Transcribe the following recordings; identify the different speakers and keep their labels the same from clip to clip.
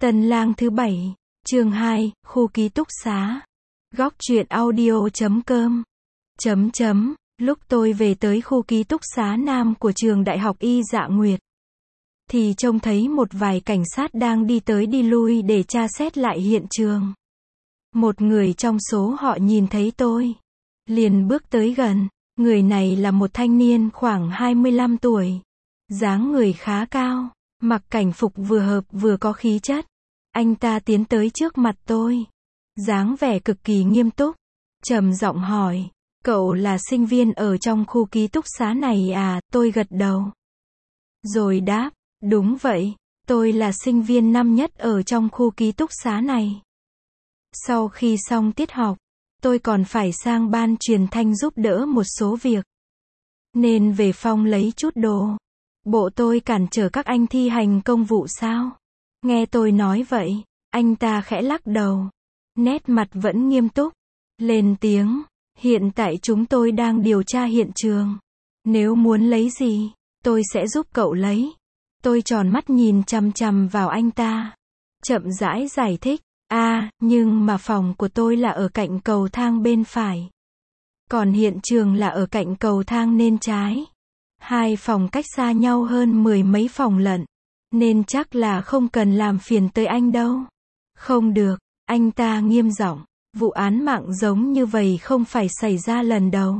Speaker 1: Tân lang thứ 7, chương 2, khu ký túc xá. Góc truyện audio.com. Lúc tôi về tới khu ký túc xá nam của trường Đại học Y Dạ Nguyệt, thì trông thấy một vài cảnh sát đang đi tới đi lui để tra xét lại hiện trường. Một người trong số họ nhìn thấy tôi, liền bước tới gần. Người này là một thanh niên khoảng 25 tuổi, dáng người khá cao, mặc cảnh phục vừa hợp vừa có khí chất. Anh ta tiến tới trước mặt tôi, dáng vẻ cực kỳ nghiêm túc, trầm giọng hỏi, cậu là sinh viên ở trong khu ký túc xá này à? Tôi gật đầu, rồi đáp, đúng vậy, tôi là sinh viên năm nhất ở trong khu ký túc xá này. Sau khi xong tiết học, tôi còn phải sang ban truyền thanh giúp đỡ một số việc, nên về phòng lấy chút đồ. Bộ tôi cản trở các anh thi hành công vụ sao? Nghe tôi nói vậy, anh ta khẽ lắc đầu, nét mặt vẫn nghiêm túc, lên tiếng, hiện tại chúng tôi đang điều tra hiện trường. Nếu muốn lấy gì, tôi sẽ giúp cậu lấy. Tôi tròn mắt nhìn chằm chằm vào anh ta, chậm rãi giải thích, nhưng mà phòng của tôi là ở cạnh cầu thang bên phải, còn hiện trường là ở cạnh cầu thang bên trái. Hai phòng cách xa nhau hơn 10 mấy phòng lận, nên chắc là không cần làm phiền tới anh đâu. Không được, anh ta nghiêm giọng, vụ án mạng giống như vậy không phải xảy ra lần đầu,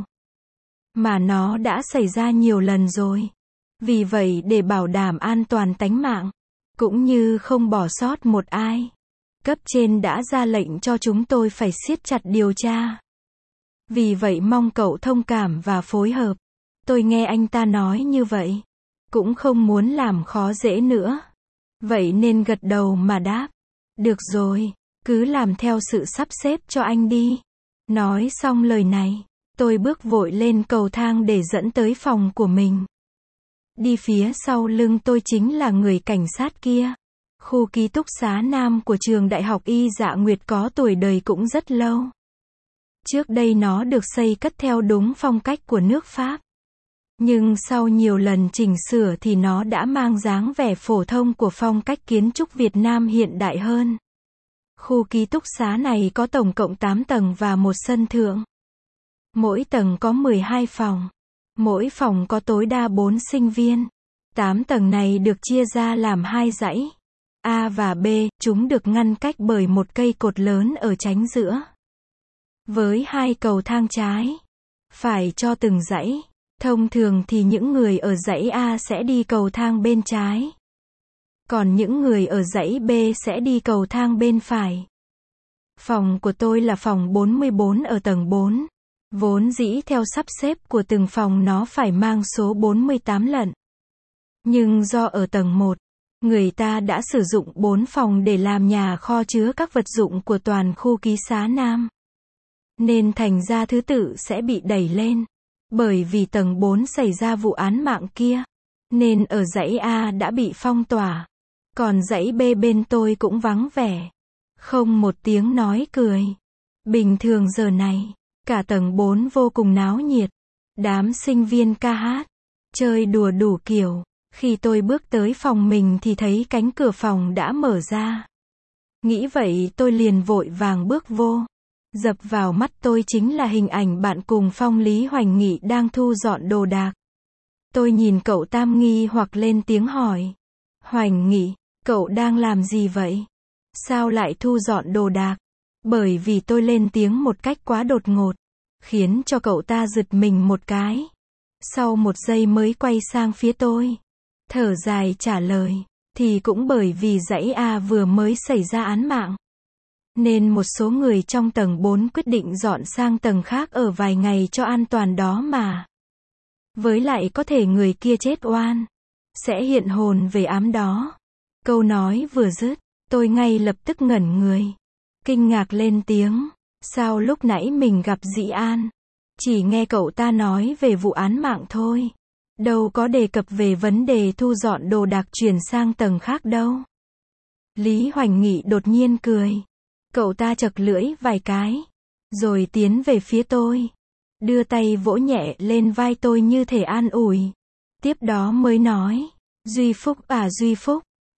Speaker 1: mà nó đã xảy ra nhiều lần rồi. Vì vậy để bảo đảm an toàn tánh mạng, cũng như không bỏ sót một ai, cấp trên đã ra lệnh cho chúng tôi phải siết chặt điều tra. Vì vậy mong cậu thông cảm và phối hợp. Tôi nghe anh ta nói như vậy, cũng không muốn làm khó dễ nữa. Vậy nên gật đầu mà đáp, được rồi, cứ làm theo sự sắp xếp cho anh đi. Nói xong lời này, tôi bước vội lên cầu thang để dẫn tới phòng của mình. Đi phía sau lưng tôi chính là người cảnh sát kia. Khu ký túc xá nam của trường Đại học Y Dạ Nguyệt có tuổi đời cũng rất lâu. Trước đây nó được xây cất theo đúng phong cách của nước Pháp, nhưng sau nhiều lần chỉnh sửa thì nó đã mang dáng vẻ phổ thông của phong cách kiến trúc Việt Nam hiện đại hơn. Khu ký túc xá này có tổng cộng 8 tầng và một sân thượng. Mỗi tầng có 12 phòng. Mỗi phòng có tối đa 4 sinh viên. 8 tầng này được chia ra làm 2 dãy, A và B, chúng được ngăn cách bởi một cây cột lớn ở chánh giữa, với 2 cầu thang trái, phải cho từng dãy. Thông thường thì những người ở dãy A sẽ đi cầu thang bên trái, còn những người ở dãy B sẽ đi cầu thang bên phải. Phòng của tôi là phòng 44 ở tầng 4. Vốn dĩ theo sắp xếp của từng phòng nó phải mang số 48 lận. Nhưng do ở tầng 1, người ta đã sử dụng 4 phòng để làm nhà kho chứa các vật dụng của toàn khu ký xá nam, nên thành ra thứ tự sẽ bị đẩy lên. Bởi vì tầng 4 xảy ra vụ án mạng kia, nên ở dãy A đã bị phong tỏa, còn dãy B bên tôi cũng vắng vẻ, không một tiếng nói cười. Bình thường giờ này, cả tầng 4 vô cùng náo nhiệt, đám sinh viên ca hát, chơi đùa đủ kiểu. Khi tôi bước tới phòng mình thì thấy cánh cửa phòng đã mở ra. Nghĩ vậy tôi liền vội vàng bước vô. Dập vào mắt tôi chính là hình ảnh bạn cùng phòng Lý Hoành Nghị đang thu dọn đồ đạc. Tôi nhìn cậu Tam nghi hoặc lên tiếng hỏi, Hoành Nghị, cậu đang làm gì vậy? Sao lại thu dọn đồ đạc? Bởi vì tôi lên tiếng một cách quá đột ngột, khiến cho cậu ta giật mình một cái. Sau một giây mới quay sang phía tôi, thở dài trả lời, thì cũng bởi vì dãy A vừa mới xảy ra án mạng, nên một số người trong tầng 4 quyết định dọn sang tầng khác ở vài ngày cho an toàn đó mà. Với lại có thể người kia chết oan, sẽ hiện hồn về ám đó. Câu nói vừa dứt, tôi ngay lập tức ngẩn người, kinh ngạc lên tiếng, sao lúc nãy mình gặp Dĩ An, chỉ nghe cậu ta nói về vụ án mạng thôi, đâu có đề cập về vấn đề thu dọn đồ đạc chuyển sang tầng khác đâu. Lý Hoành Nghị đột nhiên cười. Cậu ta chật lưỡi vài cái, rồi tiến về phía tôi, đưa tay vỗ nhẹ lên vai tôi như thể an ủi. Tiếp đó mới nói, Duy Phúc à Duy Phúc,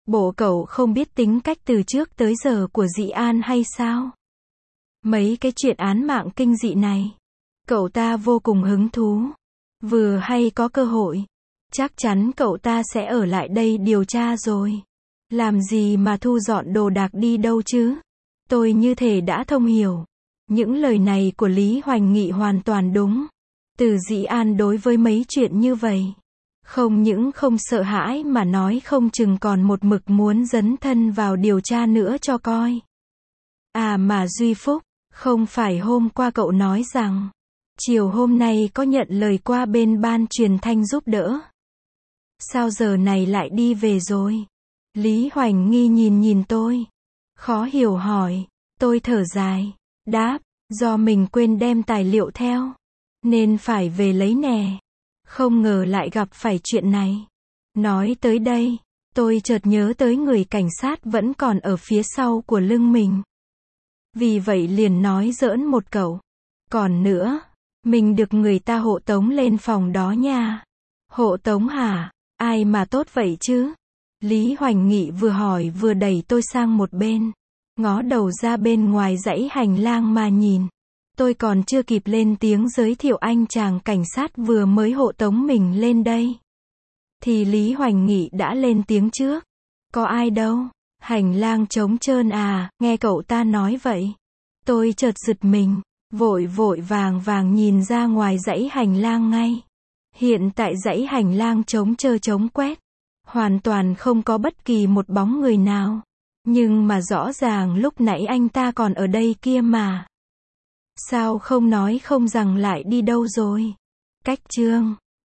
Speaker 1: Bộ cậu không biết tính cách từ trước tới giờ của Dị An hay sao? Mấy cái chuyện án mạng kinh dị này, cậu ta vô cùng hứng thú. Vừa hay có cơ hội, chắc chắn cậu ta sẽ ở lại đây điều tra rồi. Làm gì mà thu dọn đồ đạc đi đâu chứ? Tôi như thể đã thông hiểu. Những lời này của Lý Hoành Nghị hoàn toàn đúng. Từ Dị An đối với mấy chuyện như vậy, không những không sợ hãi mà nói không chừng còn một mực muốn dấn thân vào điều tra nữa cho coi. À mà Duy Phúc, không phải hôm qua cậu nói rằng, chiều hôm nay có nhận lời qua bên ban truyền thanh giúp đỡ. Sao giờ này lại đi về rồi? Lý Hoành Nghi nhìn tôi. Khó hiểu hỏi. Tôi thở dài. Đáp, do mình quên đem tài liệu theo. Nên phải về lấy nè. Không ngờ lại gặp phải chuyện này. Nói tới đây, tôi chợt nhớ tới người cảnh sát vẫn còn ở phía sau của lưng mình. Vì vậy liền nói giỡn một câu. Còn nữa, mình được người ta hộ tống lên phòng đó nha. Hộ tống hả? Ai mà tốt vậy chứ? Lý Hoành Nghị vừa hỏi vừa đẩy tôi sang một bên. Ngó đầu ra bên ngoài dãy hành lang mà nhìn. Tôi còn chưa kịp lên tiếng giới thiệu anh chàng cảnh sát vừa mới hộ tống mình lên đây, thì Lý Hoành Nghị đã lên tiếng trước. Có ai đâu? Hành lang trống trơn à? Nghe cậu ta nói vậy, tôi chợt giật mình, vội vàng nhìn ra ngoài dãy hành lang ngay. Hiện tại dãy hành lang trống trơ trống quét, hoàn toàn không có bất kỳ một bóng người nào. Nhưng mà rõ ràng lúc nãy anh ta còn ở đây kia mà. Sao không nói không rằng lại đi đâu rồi? Cách chương